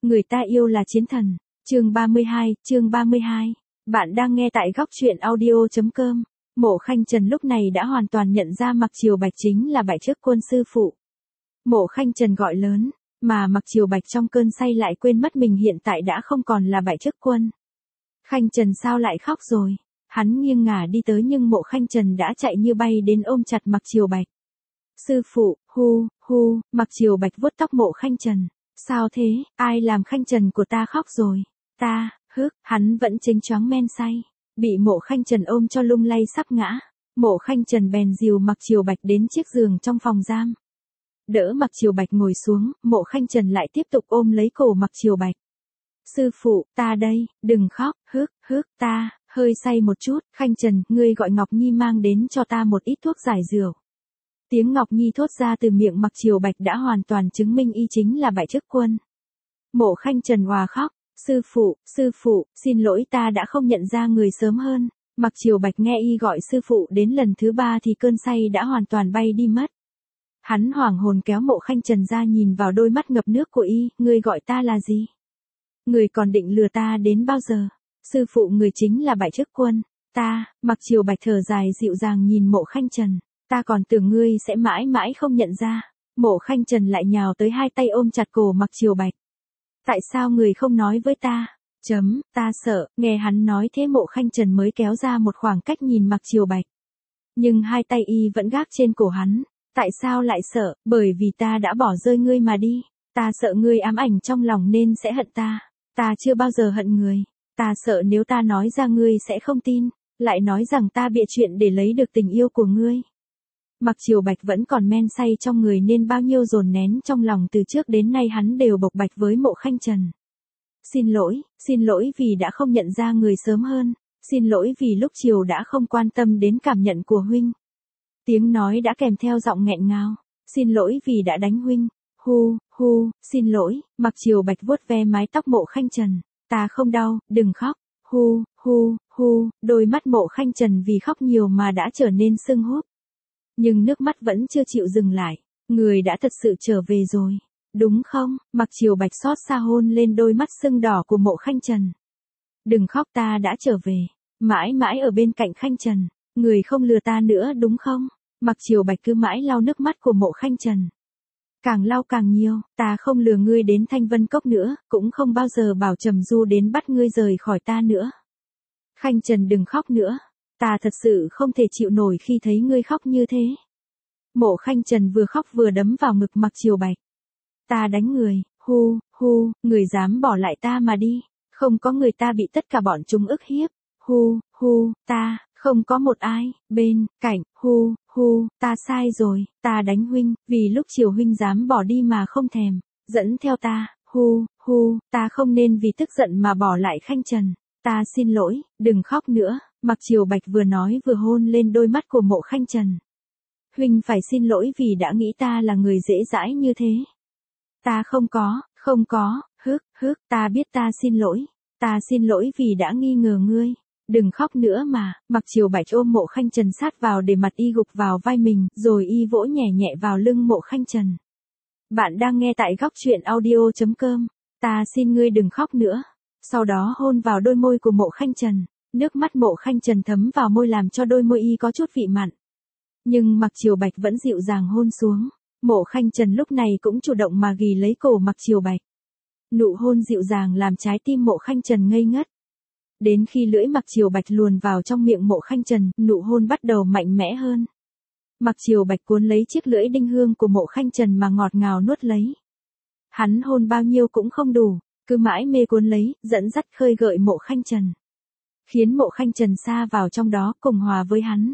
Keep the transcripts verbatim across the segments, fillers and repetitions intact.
Người ta yêu là chiến thần. Chương ba mươi hai, chương ba mươi hai. Bạn đang nghe tại góc truyện audio chấm com. Mộ Khanh Trần lúc này đã hoàn toàn nhận ra Mặc Triều Bạch chính là bại chức quân sư phụ. Mộ Khanh Trần gọi lớn, mà Mặc Triều Bạch trong cơn say lại quên mất mình hiện tại đã không còn là bại chức quân. Khanh Trần sao lại khóc rồi? Hắn nghiêng ngả đi tới nhưng Mộ Khanh Trần đã chạy như bay đến ôm chặt Mặc Triều Bạch. Sư phụ, hu, hu, Mặc Triều Bạch vuốt tóc Mộ Khanh Trần. Sao thế, ai làm Khanh Trần của ta khóc rồi? Ta, hức, hắn vẫn chênh choáng men say. Bị Mộ Khanh Trần ôm cho lung lay sắp ngã. Mộ Khanh Trần bèn dìu Mặc Triều Bạch đến chiếc giường trong phòng giam. Đỡ Mặc Triều Bạch ngồi xuống, Mộ Khanh Trần lại tiếp tục ôm lấy cổ Mặc Triều Bạch. Sư phụ, ta đây, đừng khóc, hức, hức, ta, hơi say một chút, Khanh Trần, ngươi gọi Ngọc Nhi mang đến cho ta một ít thuốc giải rượu. Tiếng Ngọc Nhi thốt ra từ miệng Mặc Triều Bạch đã hoàn toàn chứng minh y chính là bại chức quân. Mộ Khanh Trần òa khóc, sư phụ, sư phụ, xin lỗi ta đã không nhận ra người sớm hơn. Mặc Triều Bạch nghe y gọi sư phụ đến lần thứ ba thì cơn say đã hoàn toàn bay đi mất. Hắn hoảng hồn kéo Mộ Khanh Trần ra nhìn vào đôi mắt ngập nước của y, ngươi gọi ta là gì? Người còn định lừa ta đến bao giờ? Sư phụ người chính là bại chức quân. Ta, Mặc Triều Bạch thở dài dịu dàng nhìn Mộ Khanh Trần. Ta còn tưởng ngươi sẽ mãi mãi không nhận ra. Mộ Khanh Trần lại nhào tới hai tay ôm chặt cổ Mặc Triều Bạch. Tại sao người không nói với ta? Chấm, ta sợ, nghe hắn nói thế Mộ Khanh Trần mới kéo ra một khoảng cách nhìn Mặc Triều Bạch. Nhưng hai tay y vẫn gác trên cổ hắn. Tại sao lại sợ? Bởi vì ta đã bỏ rơi ngươi mà đi. Ta sợ ngươi ám ảnh trong lòng nên sẽ hận ta. Ta chưa bao giờ hận người. Ta sợ nếu ta nói ra ngươi sẽ không tin. Lại nói rằng ta bịa chuyện để lấy được tình yêu của ngươi. Mặc Triều Bạch vẫn còn men say trong người nên bao nhiêu dồn nén trong lòng từ trước đến nay hắn đều bộc bạch với Mộ Khanh Trần. Xin lỗi, xin lỗi vì đã không nhận ra người sớm hơn. Xin lỗi vì lúc chiều đã không quan tâm đến cảm nhận của huynh. Tiếng nói đã kèm theo giọng nghẹn ngào. Xin lỗi vì đã đánh huynh. Hu, hu, xin lỗi. Mặc Triều Bạch vuốt ve mái tóc Mộ Khanh Trần. Ta không đau, đừng khóc. Hu, hu, hu, đôi mắt Mộ Khanh Trần vì khóc nhiều mà đã trở nên sưng húp. Nhưng nước mắt vẫn chưa chịu dừng lại. Người đã thật sự trở về rồi. Đúng không? Mặc Triều Bạch xót xa hôn lên đôi mắt sưng đỏ của Mộ Khanh Trần. Đừng khóc, ta đã trở về. Mãi mãi ở bên cạnh Khanh Trần. Người không lừa ta nữa đúng không? Mặc Triều Bạch cứ mãi lau nước mắt của Mộ Khanh Trần. Càng lau càng nhiều, ta không lừa ngươi đến Thanh Vân Cốc nữa, cũng không bao giờ bảo Trầm Du đến bắt ngươi rời khỏi ta nữa. Khanh Trần đừng khóc nữa. Ta thật sự không thể chịu nổi khi thấy ngươi khóc như thế. Mộ Khanh Trần vừa khóc vừa đấm vào ngực Mặc Triều Bạch. Ta đánh người, hu, hu, người dám bỏ lại ta mà đi. Không có người ta bị tất cả bọn chúng ức hiếp. Hu, hu, ta, không có một ai, bên, cạnh, hu, hu, ta sai rồi, ta đánh huynh, vì lúc chiều huynh dám bỏ đi mà không thèm, dẫn theo ta, hu, hu, ta không nên vì tức giận mà bỏ lại Khanh Trần. Ta xin lỗi, đừng khóc nữa. Mặc Triều Bạch vừa nói vừa hôn lên đôi mắt của Mộ Khanh Trần. Huynh phải xin lỗi vì đã nghĩ ta là người dễ dãi như thế. Ta không có, không có, hức, hức, ta biết ta xin lỗi. Ta xin lỗi vì đã nghi ngờ ngươi. Đừng khóc nữa mà. Mặc Triều Bạch ôm Mộ Khanh Trần sát vào để mặt y gục vào vai mình, rồi y vỗ nhẹ nhẹ vào lưng Mộ Khanh Trần. Bạn đang nghe tại góc truyện audio chấm com. Ta xin ngươi đừng khóc nữa. Sau đó hôn vào đôi môi của Mộ Khanh Trần. Nước mắt Mộ Khanh Trần thấm vào môi làm cho đôi môi y có chút vị mặn. Nhưng Mặc Triều Bạch vẫn dịu dàng hôn xuống. Mộ Khanh Trần lúc này cũng chủ động mà ghì lấy cổ Mặc Triều Bạch. Nụ hôn dịu dàng làm trái tim Mộ Khanh Trần ngây ngất. Đến khi lưỡi Mặc Triều Bạch luồn vào trong miệng Mộ Khanh Trần, nụ hôn bắt đầu mạnh mẽ hơn. Mặc Triều Bạch cuốn lấy chiếc lưỡi đinh hương của Mộ Khanh Trần mà ngọt ngào nuốt lấy. Hắn hôn bao nhiêu cũng không đủ, cứ mãi mê cuốn lấy, dẫn dắt khơi gợi Mộ Khanh Trần. Khiến Mộ Khanh Trần sa vào trong đó cùng hòa với hắn.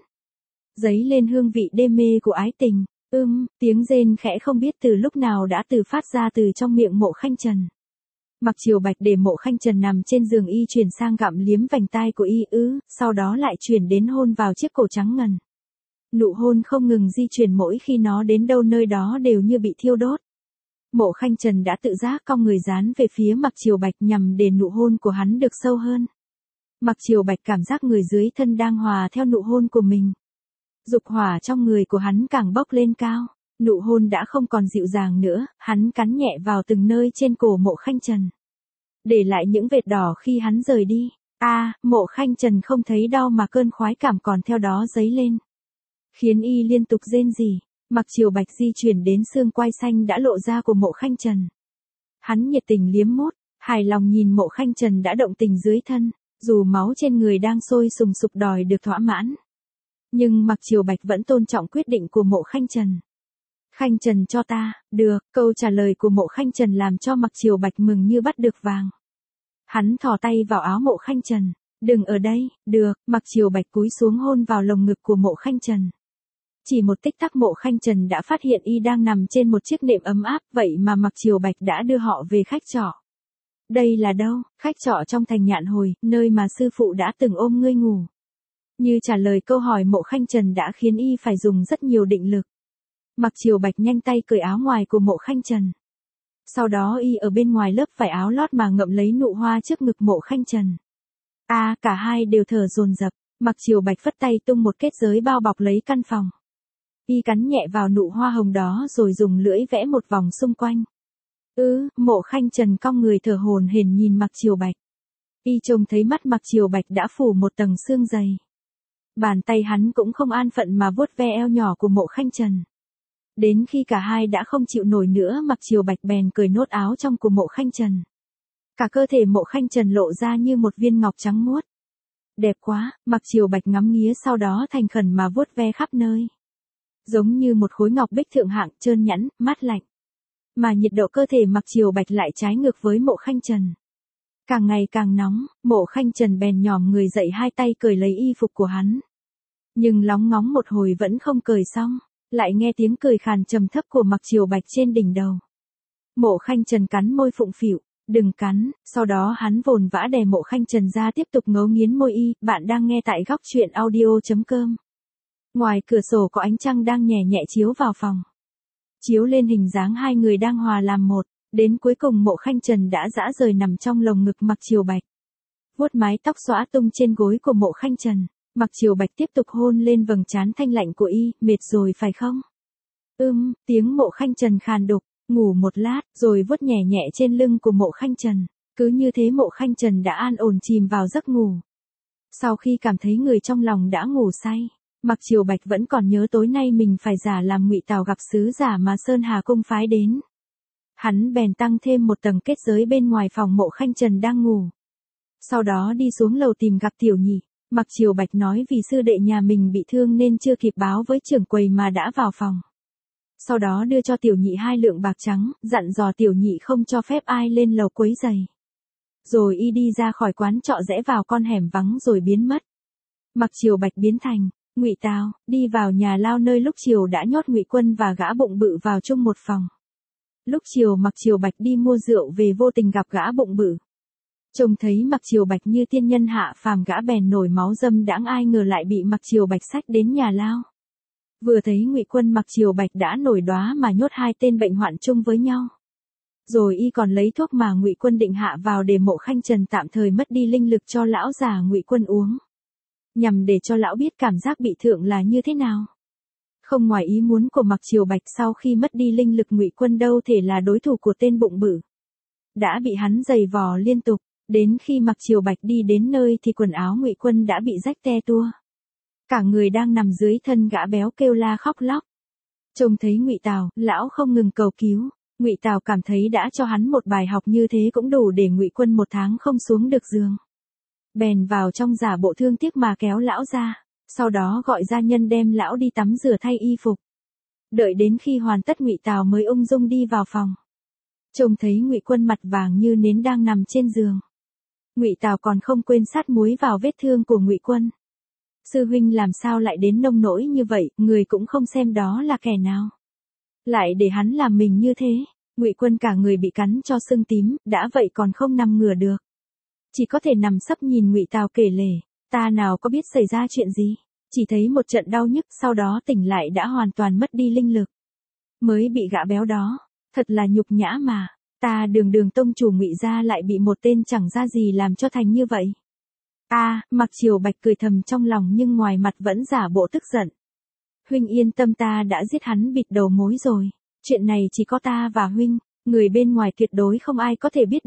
Dấy lên hương vị đê mê của ái tình. Ưm, tiếng rên khẽ không biết từ lúc nào đã từ phát ra từ trong miệng Mộ Khanh Trần. Mặc Triều Bạch để Mộ Khanh Trần nằm trên giường y chuyển sang gặm liếm vành tai của y ư, sau đó lại chuyển đến hôn vào chiếc cổ trắng ngần. Nụ hôn không ngừng di chuyển mỗi khi nó đến đâu nơi đó đều như bị thiêu đốt. Mộ Khanh Trần đã tự giác cong người dán về phía Mặc Triều Bạch nhằm để nụ hôn của hắn được sâu hơn. Mặc Triều Bạch cảm giác người dưới thân đang hòa theo nụ hôn của mình. Dục hỏa trong người của hắn càng bốc lên cao. Nụ hôn đã không còn dịu dàng nữa, hắn cắn nhẹ vào từng nơi trên cổ Mộ Khanh Trần. để lại những vệt đỏ khi hắn rời đi. A, à, Mộ Khanh Trần không thấy đau mà cơn khoái cảm còn theo đó dấy lên, khiến y liên tục rên rỉ. Mặc Triều Bạch di chuyển đến xương quai xanh đã lộ ra của Mộ Khanh Trần. Hắn nhiệt tình liếm mốt, hài lòng nhìn Mộ Khanh Trần đã động tình dưới thân, dù máu trên người đang sôi sùng sục đòi được thỏa mãn. Nhưng Mặc Triều Bạch vẫn tôn trọng quyết định của Mộ Khanh Trần. Khanh Trần cho ta, được, câu trả lời của Mộ Khanh Trần làm cho Mặc Triều Bạch mừng như bắt được vàng. Hắn thò tay vào áo Mộ Khanh Trần, đừng ở đây, được, Mặc Triều Bạch cúi xuống hôn vào lồng ngực của Mộ Khanh Trần. Chỉ một tích tắc Mộ Khanh Trần đã phát hiện y đang nằm trên một chiếc nệm ấm áp, vậy mà Mặc Triều Bạch đã đưa họ về khách trọ. Đây là đâu? Khách trọ trong thành Nhạn Hồi, nơi mà sư phụ đã từng ôm ngươi ngủ. Như trả lời câu hỏi Mộ Khanh Trần đã khiến y phải dùng rất nhiều định lực. Mặc Triều Bạch nhanh tay cởi áo ngoài của Mộ Khanh Trần. Sau đó y ở bên ngoài lớp vải áo lót mà ngậm lấy nụ hoa trước ngực Mộ Khanh Trần. A, à, cả hai đều thở dồn dập. Mặc Triều Bạch phất tay tung một kết giới bao bọc lấy căn phòng. Y cắn nhẹ vào nụ hoa hồng đó rồi dùng lưỡi vẽ một vòng xung quanh. Ừ, Mộ Khanh Trần cong người thở hổn hển nhìn Mặc Triều Bạch. Y trông thấy mắt Mặc Triều Bạch đã phủ một tầng xương dày. Bàn tay hắn cũng không an phận mà vuốt ve eo nhỏ của Mộ Khanh Trần. Đến khi cả hai đã không chịu nổi nữa, Mặc Triều Bạch bèn cởi nốt áo trong của Mộ Khanh Trần. Cả cơ thể Mộ Khanh Trần lộ ra như một viên ngọc trắng muốt. Đẹp quá, Mặc Triều Bạch ngắm nghía sau đó thành khẩn mà vuốt ve khắp nơi. Giống như một khối ngọc bích thượng hạng, trơn nhẵn, mát lạnh. Mà nhiệt độ cơ thể Mặc Triều Bạch lại trái ngược với Mộ Khanh Trần. Càng ngày càng nóng, Mộ Khanh Trần bèn nhòm người dậy hai tay cởi lấy y phục của hắn. Nhưng lóng ngóng một hồi vẫn không cởi xong, lại nghe tiếng cười khàn trầm thấp của Mặc Triều Bạch trên đỉnh đầu. Mộ Khanh Trần cắn môi phụng phịu, đừng cắn, sau đó hắn vồn vã đè Mộ Khanh Trần ra tiếp tục ngấu nghiến môi y. Bạn đang nghe tại góc truyện audio chấm com. Ngoài cửa sổ có ánh trăng đang nhẹ nhẹ chiếu vào phòng. Chiếu lên hình dáng hai người đang hòa làm một, đến cuối cùng Mộ Khanh Trần đã dã rời nằm trong lồng ngực Mặc Triều Bạch. Vuốt mái tóc xõa tung trên gối của Mộ Khanh Trần, Mặc Triều Bạch tiếp tục hôn lên vầng trán thanh lạnh của y, mệt rồi phải không? Ưm, tiếng Mộ Khanh Trần khàn đục, ngủ một lát, rồi vuốt nhẹ nhẹ trên lưng của Mộ Khanh Trần. Cứ như thế Mộ Khanh Trần đã an ổn chìm vào giấc ngủ. Sau khi cảm thấy người trong lòng đã ngủ say, Mặc Triều Bạch vẫn còn nhớ tối nay mình phải giả làm Ngụy Tào gặp sứ giả mà Sơn Hà cung phái đến. Hắn bèn tăng thêm một tầng kết giới bên ngoài phòng Mộ Khanh Trần đang ngủ. Sau đó đi xuống lầu tìm gặp Tiểu Nhị. Mặc Triều Bạch nói vì sư đệ nhà mình bị thương nên chưa kịp báo với trưởng quầy mà đã vào phòng. Sau đó đưa cho Tiểu Nhị hai lượng bạc trắng, dặn dò Tiểu Nhị không cho phép ai lên lầu quấy rầy. Rồi y đi ra khỏi quán trọ rẽ vào con hẻm vắng rồi biến mất. Mặc Triều Bạch biến thành Ngụy Tào, đi vào nhà lao nơi lúc chiều đã nhốt Ngụy Quân và gã bụng bự vào chung một phòng. Lúc chiều Mặc Triều Bạch đi mua rượu về vô tình gặp gã bụng bự. Trông thấy Mặc Triều Bạch như tiên nhân hạ phàm, gã bèn nổi máu dâm đãng, ai ngờ lại bị Mặc Triều Bạch xách đến nhà lao. Vừa thấy Ngụy Quân, Mặc Triều Bạch đã nổi đoá mà nhốt hai tên bệnh hoạn chung với nhau. Rồi y còn lấy thuốc mà Ngụy Quân định hạ vào để Mộ Khanh Trần tạm thời mất đi linh lực cho lão già Ngụy Quân uống, nhằm để cho lão biết cảm giác bị thượng là như thế nào. Không ngoài ý muốn của Mặc Triều Bạch, sau khi mất đi linh lực, Ngụy Quân đâu thể là đối thủ của tên bụng bự. Đã bị hắn giày vò liên tục, đến khi Mặc Triều Bạch đi đến nơi thì quần áo Ngụy Quân đã bị rách te tua. Cả người đang nằm dưới thân gã béo kêu la khóc lóc. Trông thấy Ngụy Tào, lão không ngừng cầu cứu. Ngụy Tào cảm thấy đã cho hắn một bài học như thế cũng đủ để Ngụy Quân một tháng không xuống được giường. Bèn vào trong giả bộ thương tiếc mà kéo lão ra, sau đó gọi gia nhân đem lão đi tắm rửa thay y phục. Đợi đến khi hoàn tất, Ngụy Tào mới ung dung đi vào phòng. Trông thấy Ngụy Quân mặt vàng như nến đang nằm trên giường. Ngụy Tào còn không quên sát muối vào vết thương của Ngụy Quân. Sư huynh làm sao lại đến nông nỗi như vậy, người cũng không xem đó là kẻ nào. Lại để hắn làm mình như thế. Ngụy Quân cả người bị cắn cho sưng tím, đã vậy còn không nằm ngửa được. Chỉ có thể nằm sấp nhìn Ngụy Tào kể lể, ta nào có biết xảy ra chuyện gì, chỉ thấy một trận đau nhức, sau đó tỉnh lại đã hoàn toàn mất đi linh lực. Mới bị gã béo đó, thật là nhục nhã mà, ta Đường Đường tông chủ Ngụy gia lại bị một tên chẳng ra gì làm cho thành như vậy. A, à, Mặc Triều Bạch cười thầm trong lòng nhưng ngoài mặt vẫn giả bộ tức giận. Huynh yên tâm, ta đã giết hắn bịt đầu mối rồi. Chuyện này chỉ có ta và huynh, người bên ngoài tuyệt đối không ai có thể biết được.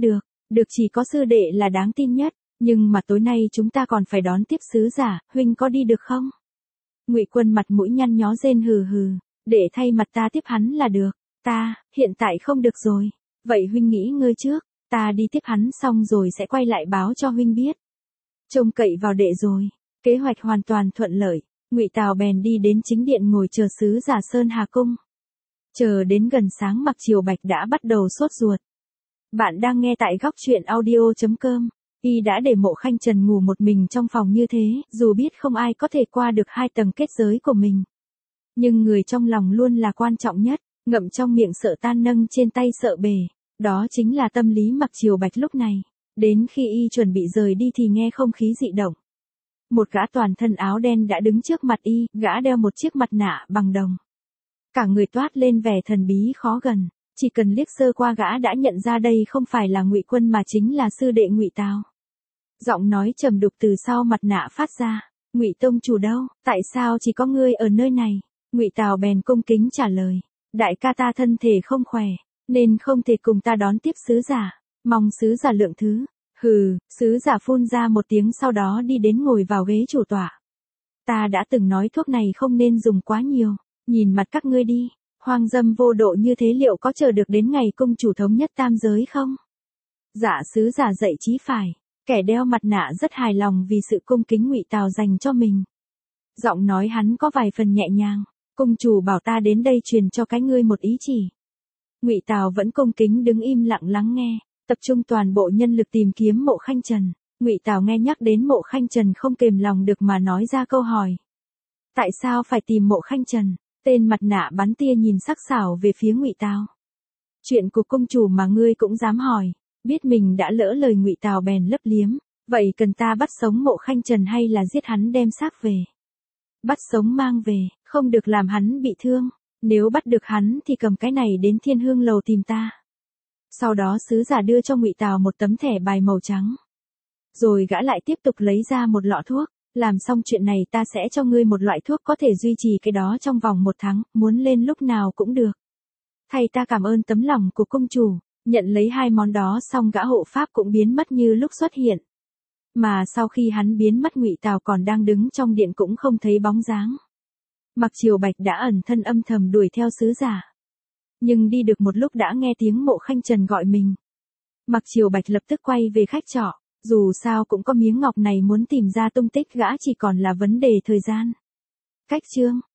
được chỉ có sư đệ là đáng tin nhất, nhưng mà tối nay chúng ta còn phải đón tiếp sứ giả, huynh có đi được không? Ngụy Quân mặt mũi nhăn nhó rên hừ hừ, để thay mặt ta tiếp hắn là được, ta, hiện tại không được rồi, vậy huynh nghĩ ngơi trước, ta đi tiếp hắn xong rồi sẽ quay lại báo cho huynh biết. Trông cậy vào đệ rồi, kế hoạch hoàn toàn thuận lợi, Ngụy Tào bèn đi đến chính điện ngồi chờ sứ giả Sơn Hà Cung. Chờ đến gần sáng Mặc Triều Bạch đã bắt đầu sốt ruột. Bạn đang nghe tại góc truyện audio chấm com. Y đã để Mộ Khanh Trần ngủ một mình trong phòng như thế, dù biết không ai có thể qua được hai tầng kết giới của mình. Nhưng người trong lòng luôn là quan trọng nhất, ngậm trong miệng sợ tan nâng trên tay sợ bể. Đó chính là tâm lý Mặc Triều Bạch lúc này. Đến khi Y chuẩn bị rời đi thì nghe không khí dị động. Một gã toàn thân áo đen đã đứng trước mặt Y, gã đeo một chiếc mặt nạ bằng đồng. Cả người toát lên vẻ thần bí khó gần, chỉ cần liếc sơ qua gã đã nhận ra đây không phải là Ngụy Quân mà chính là sư đệ Ngụy Tào. Giọng nói trầm đục từ sau mặt nạ phát ra, "Ngụy tông chủ đâu, tại sao chỉ có ngươi ở nơi này?" Ngụy Tào bèn cung kính trả lời, "Đại ca ta thân thể không khỏe, nên không thể cùng ta đón tiếp sứ giả, mong sứ giả lượng thứ." Hừ, sứ giả phun ra một tiếng sau đó đi đến ngồi vào ghế chủ tọa. "Ta đã từng nói thuốc này không nên dùng quá nhiều, nhìn mặt các ngươi đi, hoang dâm vô độ như thế liệu có chờ được đến ngày cung chủ thống nhất tam giới không?" Dạ sứ giả dậy chí phải, kẻ đeo mặt nạ rất hài lòng vì sự cung kính Ngụy Tào dành cho mình. Giọng nói hắn có vài phần nhẹ nhàng, "Cung chủ bảo ta đến đây truyền cho cái ngươi một ý chỉ." Ngụy Tào vẫn cung kính đứng im lặng lắng nghe, tập trung toàn bộ nhân lực tìm kiếm Mộ Khanh Trần. Ngụy Tào nghe nhắc đến Mộ Khanh Trần không kềm lòng được mà nói ra câu hỏi. "Tại sao phải tìm Mộ Khanh Trần?" Tên mặt nạ bắn tia nhìn sắc sảo về phía Ngụy Tào. "Chuyện của cung chủ mà ngươi cũng dám hỏi?" Biết mình đã lỡ lời Ngụy Tào bèn lấp liếm, "Vậy cần ta bắt sống Mộ Khanh Trần hay là giết hắn đem xác về?" "Bắt sống mang về, không được làm hắn bị thương, nếu bắt được hắn thì cầm cái này đến Thiên Hương lầu tìm ta." Sau đó sứ giả đưa cho Ngụy Tào một tấm thẻ bài màu trắng. Rồi gã lại tiếp tục lấy ra một lọ thuốc, "Làm xong chuyện này ta sẽ cho ngươi một loại thuốc có thể duy trì cái đó trong vòng một tháng, muốn lên lúc nào cũng được. Thay ta cảm ơn tấm lòng của cung chủ." Nhận lấy hai món đó xong gã hộ pháp cũng biến mất như lúc xuất hiện. Mà sau khi hắn biến mất Ngụy Tào còn đang đứng trong điện cũng không thấy bóng dáng. Mặc Triều Bạch đã ẩn thân âm thầm đuổi theo sứ giả. Nhưng đi được một lúc đã nghe tiếng Mộ Khanh Trần gọi mình. Mặc Triều Bạch lập tức quay về khách trọ, dù sao cũng có miếng ngọc này muốn tìm ra tung tích gã chỉ còn là vấn đề thời gian. Cách chương